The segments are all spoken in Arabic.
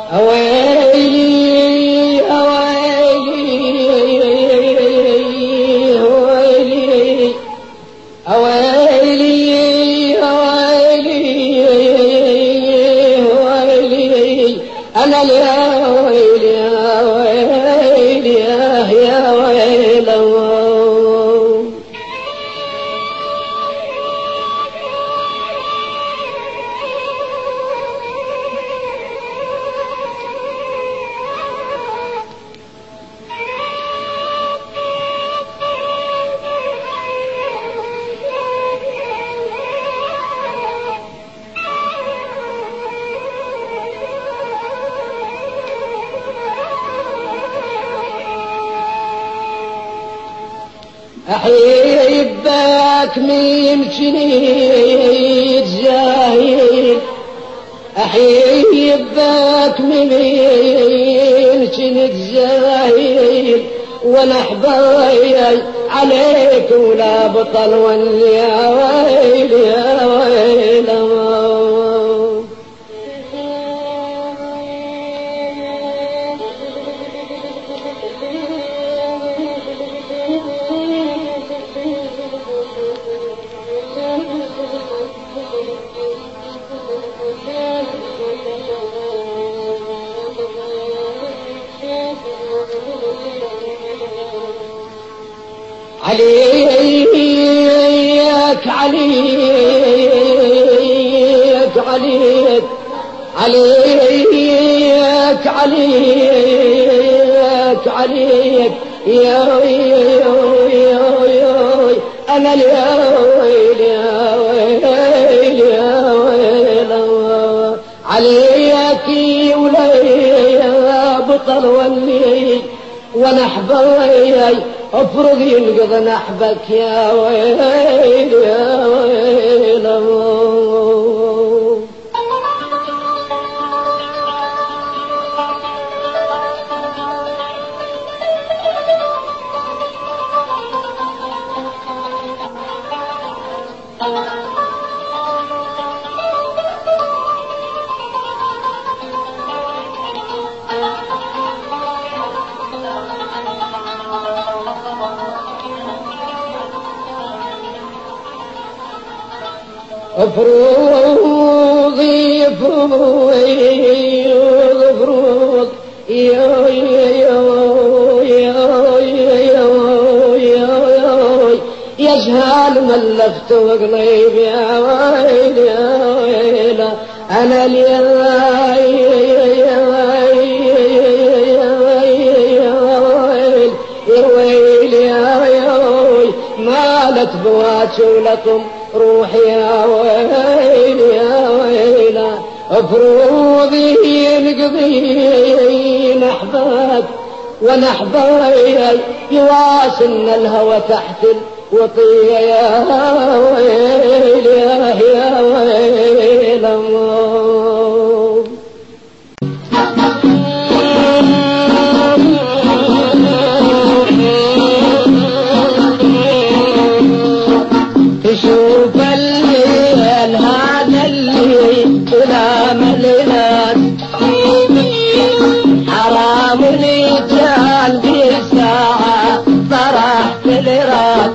أويلي أويلي أويلي أويلي أويلي أويلي أنا يا ويلي يا ويلي يا ويلي أحيبك من جنيد جاهل أحيبك من جنيد جاهل ونحباي عليك ولا بطل واللي يا ويل يا ويل عليك عليك عليك عليك عليك عليك يا أنا يا ويل يا ويل يا ويل عليك ولا بطل ولي ونحباي افرض ينقض نحبك يا ويل يا ويل افروضي افروض يا يجهل ملفت وقليب يا ويل يا ويل انا ويل يا مالت بواتي لكم روحي يا ويل يا ويل افروضي نقضي نحبك ونحباي يواصلنا الهوى تحت الوطية يا ويل يا ويل تشوف الليل هذا الليل ولا مليناس حرام الرجال بساعة طرحت الراس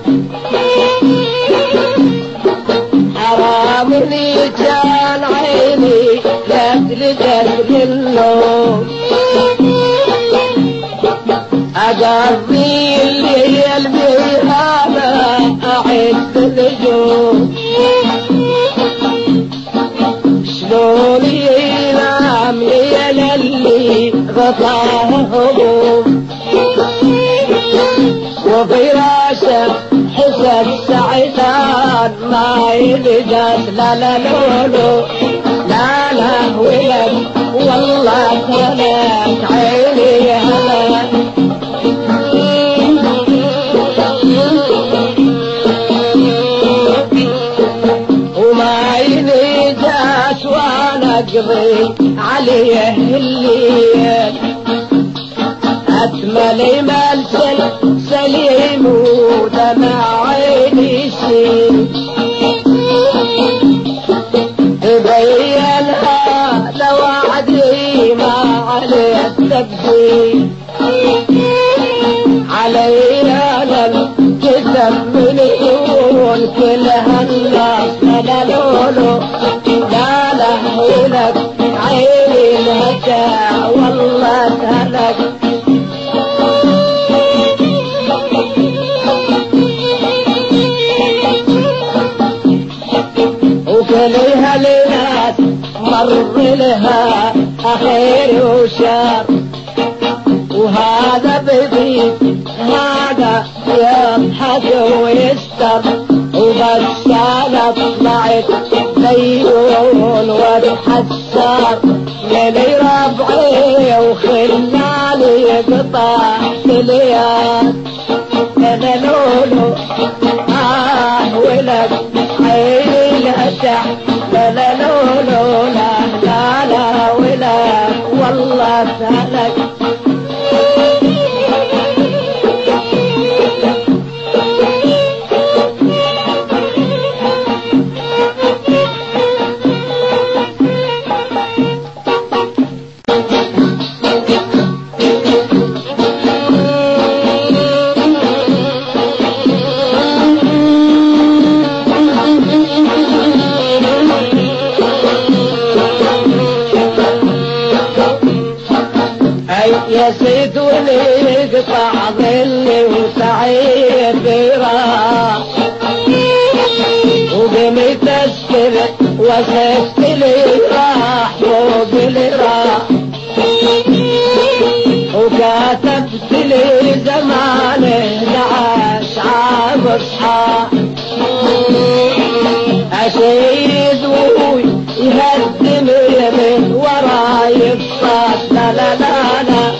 حرام الرجال عيني لا تلقت للنوم أقضي الليل بهذا أعد النجوم شلون ينام ليل اللي غطاه هموم وفراشه حسب سعدان ما يلقت لا لا لولو لا لا ولد والله كانت عيني هلك اقضي عليه الليل اتملي ملسل سليم ودمع عيني يسيل بينها لوعدي ما تبدي علينا الجسم من يكون كلها الناس لا لولو لا لهولك عيني الهجا والله سهلك وكلها لناس مر لها خير وشر وهذا بيضيف هذا يضحك ويستر وبس انا طلعت زيون واتحسر ليلي ربعي وخلاني يقطع الياس انا لولو ولك عيني الهجع لا لولو لا ولك والله سهلك يا سيد ونقطع ظلي وسعيد براح وقمت اسكر وسكت لي راح فوق اللي راح وكتبت لي زمانه لعاش عام اصحى اشيد ويهدم من وراي الصاف لا لا لا لا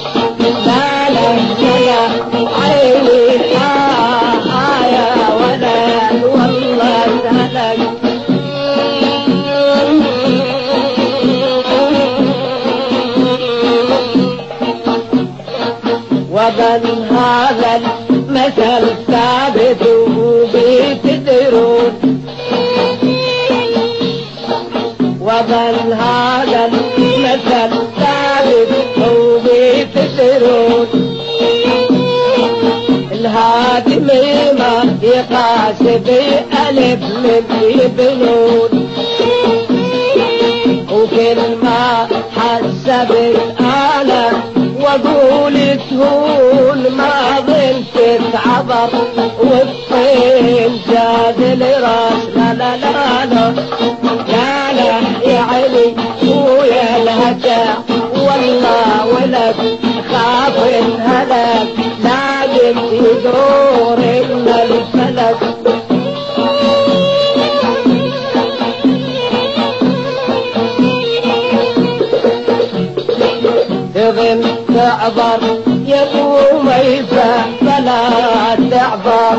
عيني يا ولد والله سهلك وبن هذا المثل ثابت وبتدرون وبن هذا المثل ثابت وبتدرون الهادم ما يقاس بألف من يبنون وكل ما حسبت أنا وأقول تهون ما ظلت تعبر والطين زاد الراس لا لا لا لا لا لا يا علي ويا الهجا والله ولك خاف الهلك لازم يدور من الفلك تغم تعبر يقوم يفا فلا تعبر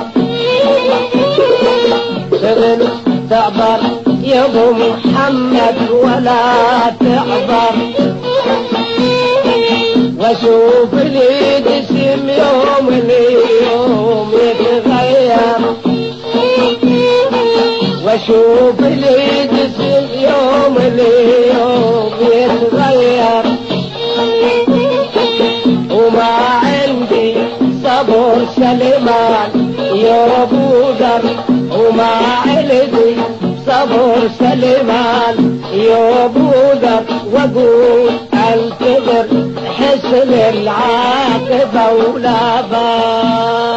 تغم تعبر يا ابو محمد ولا تعبر واشوف لي جسم يوم ليوم يتغير واشوف لي جسم يوم ليوم يتغير وما عندي صبر سليمان يا ابو ذر وما عندي صبر سليمان يا ابو ذر واقول انتظر حسن العاقبه ولا بال